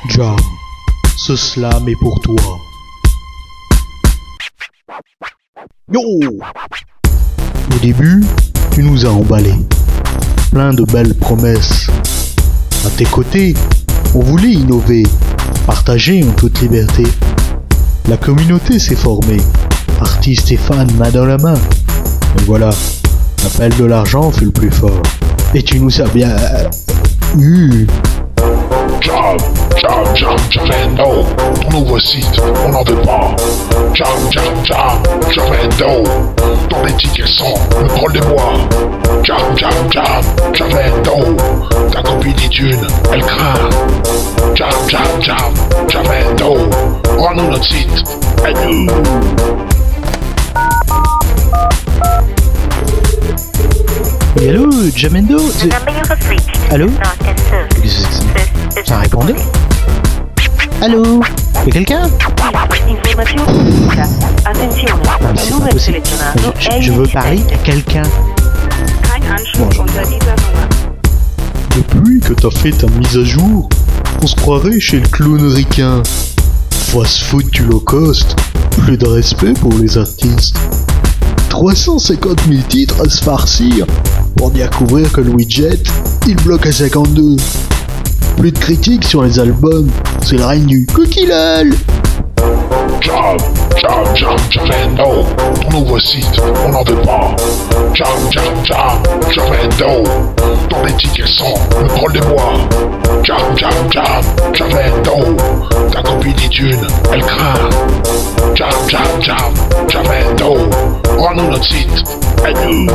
Jam, ce slam est pour toi. Yo! Au début, tu nous as emballés. Plein de belles promesses. À tes côtés, on voulait innover, partager en toute liberté. La communauté s'est formée, artistes et fans main dans la main. Mais voilà, l'appel de l'argent fut le plus fort. Et tu nous as bien eu. Jam, Javendo, ton nouveau site, on n'en veut pas. Jam, Javendo, ton étiquette sont le troll des bois. Jam, Javendo, ta copine est d'une, elle craint. Jam, Javendo, rends-nous notre site, aide-nous. Et allô, Jamendo? Allô? Ça répondait? Allô? Y'a quelqu'un? Je veux parler à quelqu'un. Bonjour. Depuis que t'as fait ta mise à jour, on se croirait chez le clown ricain. Fast-food du low cost, plus de respect pour les artistes. 350 000 titres à se farcir pour découvrir que le widget, il bloque à 52. Plus de critiques sur les albums, c'est le règne du coquillol. Jam, Javendo, ton nouveau site, on n'en veut pas. Jam, Javendo, ton étiquette sont le troll des bois. Jam, Javendo, ta copine est d'une, elle craint. Jam, Javendo, rends-nous notre site, aide-nous.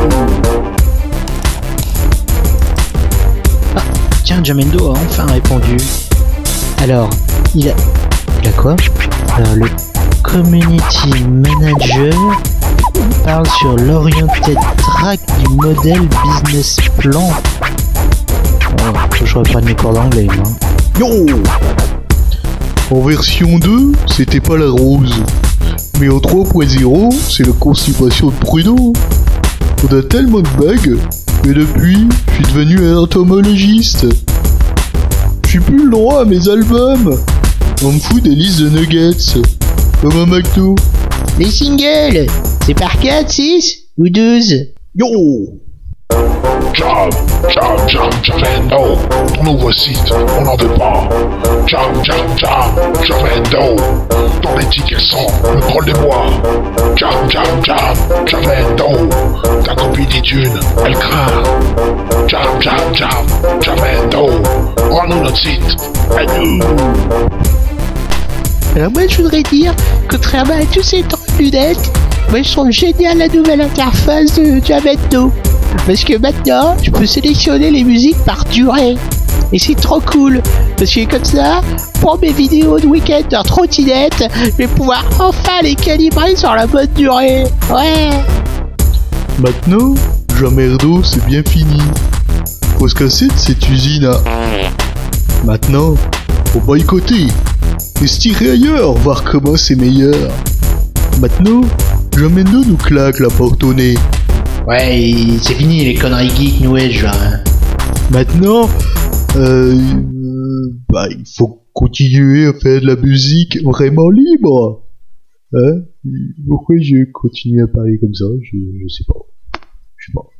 Tiens, Jamendo a enfin répondu. Alors, il a quoi? Alors, le community manager parle sur l'oriented track du modèle business plan. Oh, je reprends mes cours d'anglais, moi. Yo! En version 2, c'était pas la rose. Mais en 3.0, c'est la constipation de Pruneau. On a tellement de bugs. Et depuis, je suis devenu un entomologiste. J'ai plus le droit à mes albums. On me fout des listes de nuggets. Comme un McDo. Les singles, c'est par 4, 6 ou 12? Yo! Jam, Javendo, ton nouveau site, on n'en veut pas. Jam, Javendo, ton étiquette sont le troll des bois. Jam, Javendo, ta copine est d'une, elle craint. Jam, Javendo, rends-nous notre site, aide-nous. Alors moi je voudrais dire, contrairement à tous ces temps de lunettes, moi je trouve génial la nouvelle interface de Jamendo. Parce que maintenant, je peux sélectionner les musiques par durée. Et c'est trop cool. Parce que comme ça, pour mes vidéos de week-end en trottinette, je vais pouvoir enfin les calibrer sur la bonne durée. Ouais. Maintenant, Jamerdo, c'est bien fini. Faut se casser de cette usine à... Maintenant, faut boycotter. Et se tirer ailleurs, voir comment c'est meilleur. Maintenant, Jamendo nous claque la porte au nez. Ouais, c'est fini les conneries geek new age là. Maintenant, il faut continuer à faire de la musique vraiment libre. Hein? Pourquoi je continue à parler comme ça? Je sais pas.